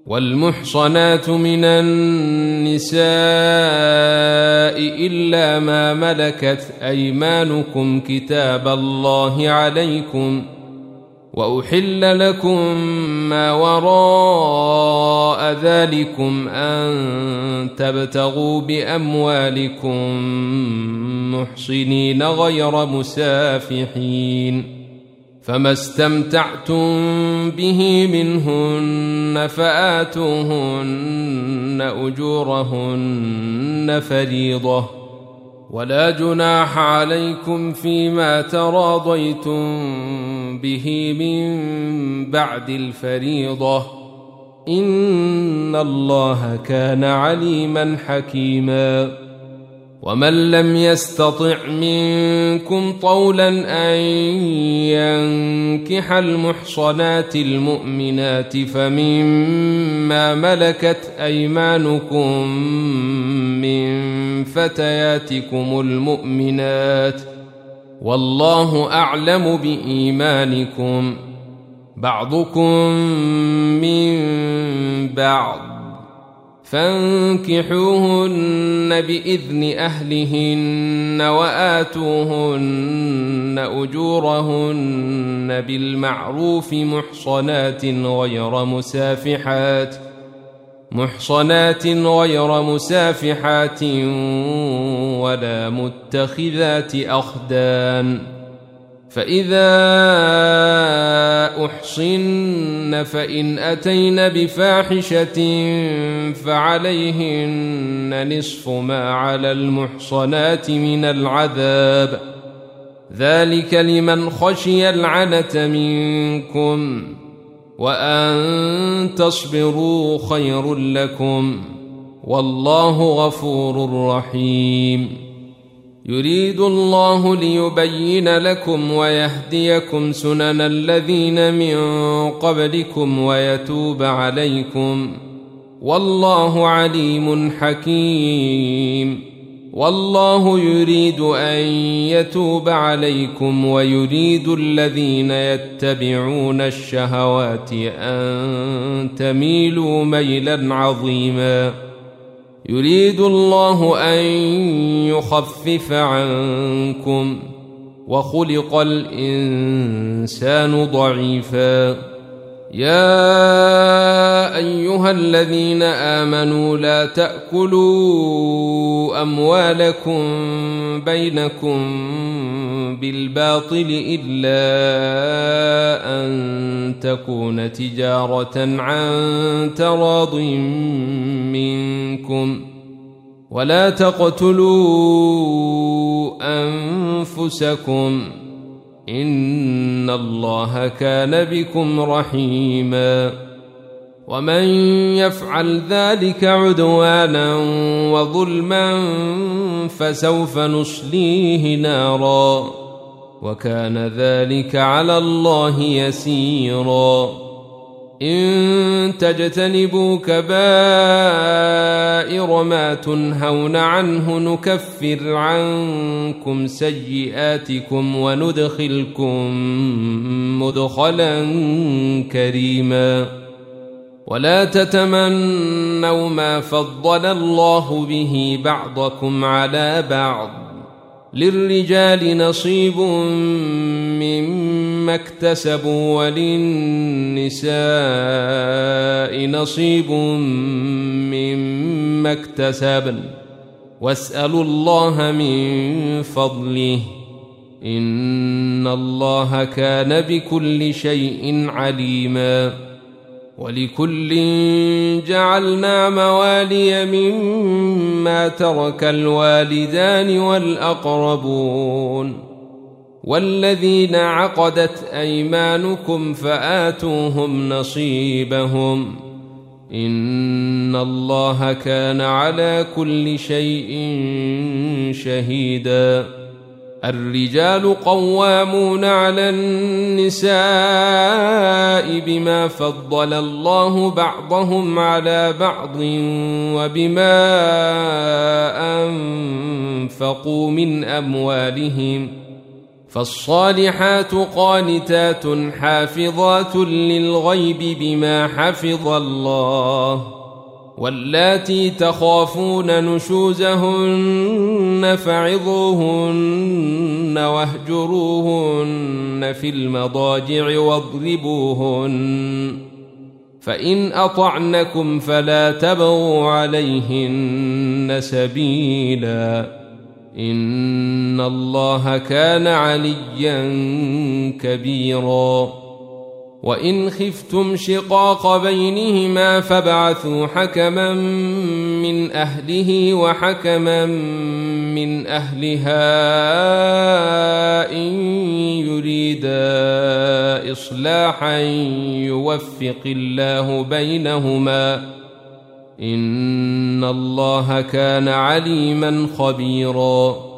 والمحصنات من النساء إلا ما ملكت أيمانكم كتاب الله عليكم، وأحل لكم ما وراء ذلكم أن تبتغوا بأموالكم محصنين غير مسافحين، فما استمتعتم به منهن فآتوهن أجورهن فريضة، ولا جناح عليكم فيما تراضيتم به من بعد الفريضة، إن الله كان عليما حكيما. ومن لم يستطع منكم طولا أن ينكح المحصنات المؤمنات فمما ملكت أيمانكم من فتياتكم المؤمنات، والله أعلم بإيمانكم، بعضكم من بعض، فانكحوهن بإذن أهلهن وآتوهن أجورهن بالمعروف محصنات غير مسافحات ولا متخذات أخدان، فإذا أحصن فإن أتين بفاحشة فعليهن نصف ما على المحصنات من العذاب، ذلك لمن خشي العنة منكم، وأن تصبروا خير لكم، والله غفور رحيم. يريد الله ليبين لكم ويهديكم سنن الذين من قبلكم ويتوب عليكم، والله عليم حكيم. والله يريد أن يتوب عليكم ويريد الذين يتبعون الشهوات أن تميلوا ميلا عظيما. يريد الله أن يخفف عنكم، وخلق الإنسان ضعيفا. يا أيها الذين آمنوا لا تأكلوا أموالكم بينكم بالباطل إلا أن تكون تجارة عن تراض منكم، ولا تقتلوا أنفسكم، إن الله كان بكم رحيما. ومن يفعل ذلك عدوانا وظلما فسوف نصليه نارا، وكان ذلك على الله يسيرا. إن تجتنبوا كبائر ما تنهون عنه نكفر عنكم سيئاتكم وندخلكم مدخلا كريما. ولا تتمنوا ما فضل الله به بعضكم على بعض، للرجال نصيب مما اكتسبوا وللنساء نصيب مما اكتسبن، واسألوا الله من فضله، إن الله كان بكل شيء عليما. ولكل جعلنا موالي مما ترك الوالدان والأقربون والذين عقدت أيمانكم فآتوهم نصيبهم، إن الله كان على كل شيء شهيدا. الرجال قوامون على النساء بما فضل الله بعضهم على بعض وبما أنفقوا من أموالهم، فالصالحات قانتات حافظات للغيب بما حفظ الله واللاتي تخافون نشوزهن فعظوهن واهجروهن في المضاجع واضربوهن فإن أطعنكم فلا تبغوا عليهن سبيلا إن الله كان عليا كبيرا وإن خفتم شقاق بينهما فابعثوا حكما من أهله وحكما من أهلها إن يريدا إصلاحا يوفق الله بينهما إن الله كان عليما خبيرا